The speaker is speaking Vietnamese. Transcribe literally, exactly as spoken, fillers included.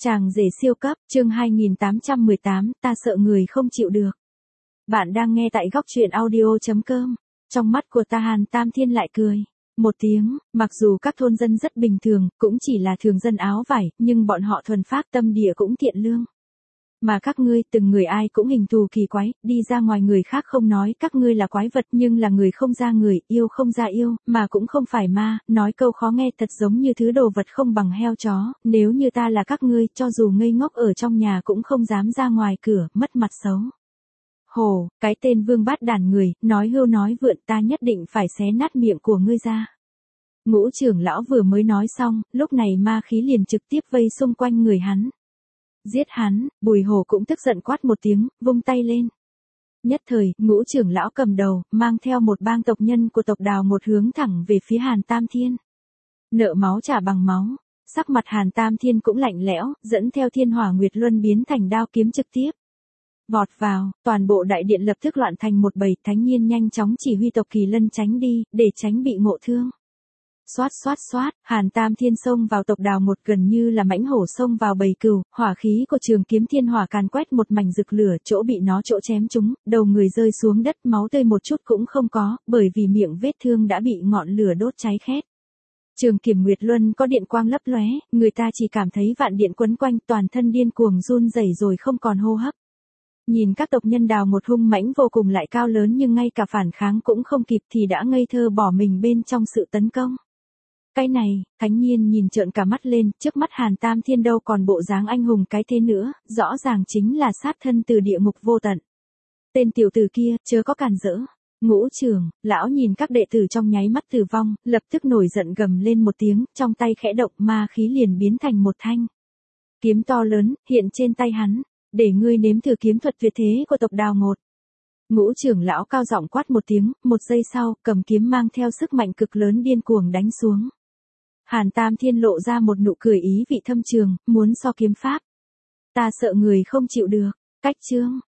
Chàng rể siêu cấp, chương hai nghìn tám trăm mười tám, ta sợ người không chịu được. Bạn đang nghe tại góc truyện audio chấm com. Trong mắt của ta Hàn Tam Thiên lại cười một tiếng, mặc dù các thôn dân rất bình thường, cũng chỉ là thường dân áo vải, nhưng bọn họ thuần phác tâm địa cũng thiện lương. Mà các ngươi, từng người ai cũng hình thù kỳ quái, đi ra ngoài người khác không nói các ngươi là quái vật, nhưng là người không ra người, yêu không ra yêu, mà cũng không phải ma, nói câu khó nghe thật giống như thứ đồ vật không bằng heo chó, nếu như ta là các ngươi, cho dù ngây ngốc ở trong nhà cũng không dám ra ngoài cửa, mất mặt xấu. Hồ, cái tên vương bát đàn người, nói hưu nói vượn, ta nhất định phải xé nát miệng của ngươi ra. Ngũ trưởng lão vừa mới nói xong, lúc này ma khí liền trực tiếp vây xung quanh người hắn. Giết hắn, Bùi Hồ cũng tức giận quát một tiếng, vung tay lên. Nhất thời, ngũ trưởng lão cầm đầu, mang theo một bang tộc nhân của tộc Đào một hướng thẳng về phía Hàn Tam Thiên. Nợ máu trả bằng máu, sắc mặt Hàn Tam Thiên cũng lạnh lẽo, dẫn theo Thiên Hỏa Nguyệt Luân biến thành đao kiếm trực tiếp. Vọt vào, toàn bộ đại điện lập tức loạn thành một bầy, Thánh Nhiên nhanh chóng chỉ huy tộc Kỳ Lân tránh đi, để tránh bị ngộ thương. Xoát xoát xoát, Hàn Tam Thiên xông vào tộc Đào một gần như là mãnh hổ xông vào bầy cừu, hỏa khí của trường kiếm thiên hỏa càn quét một mảnh rực lửa, chỗ bị nó chỗ chém trúng, đầu người rơi xuống đất, máu tươi một chút cũng không có, bởi vì miệng vết thương đã bị ngọn lửa đốt cháy khét. Trường kiếm Nguyệt Luân có điện quang lấp lóe, người ta chỉ cảm thấy vạn điện quấn quanh, toàn thân điên cuồng run rẩy rồi không còn hô hấp. Nhìn các tộc nhân Đào một hung mãnh vô cùng lại cao lớn nhưng ngay cả phản kháng cũng không kịp thì đã ngây thơ bỏ mình bên trong sự tấn công. Cái này, Thánh Nhiên nhìn trợn cả mắt lên, trước mắt Hàn Tam Thiên đâu còn bộ dáng anh hùng cái thế nữa, rõ ràng chính là sát thân từ địa ngục vô tận. Tên tiểu tử kia, chớ có càn rỡ. Ngũ trưởng, lão nhìn các đệ tử trong nháy mắt tử vong, lập tức nổi giận gầm lên một tiếng, trong tay khẽ động ma khí liền biến thành một thanh kiếm to lớn, hiện trên tay hắn, để ngươi nếm thử kiếm thuật tuyệt thế của tộc Đào một. Ngũ trưởng lão cao giọng quát một tiếng, một giây sau, cầm kiếm mang theo sức mạnh cực lớn điên cuồng đánh xuống. Hàn Tam Thiên lộ ra một nụ cười ý vị thâm trường, muốn so kiếm pháp. Ta sợ người không chịu được, cách chương,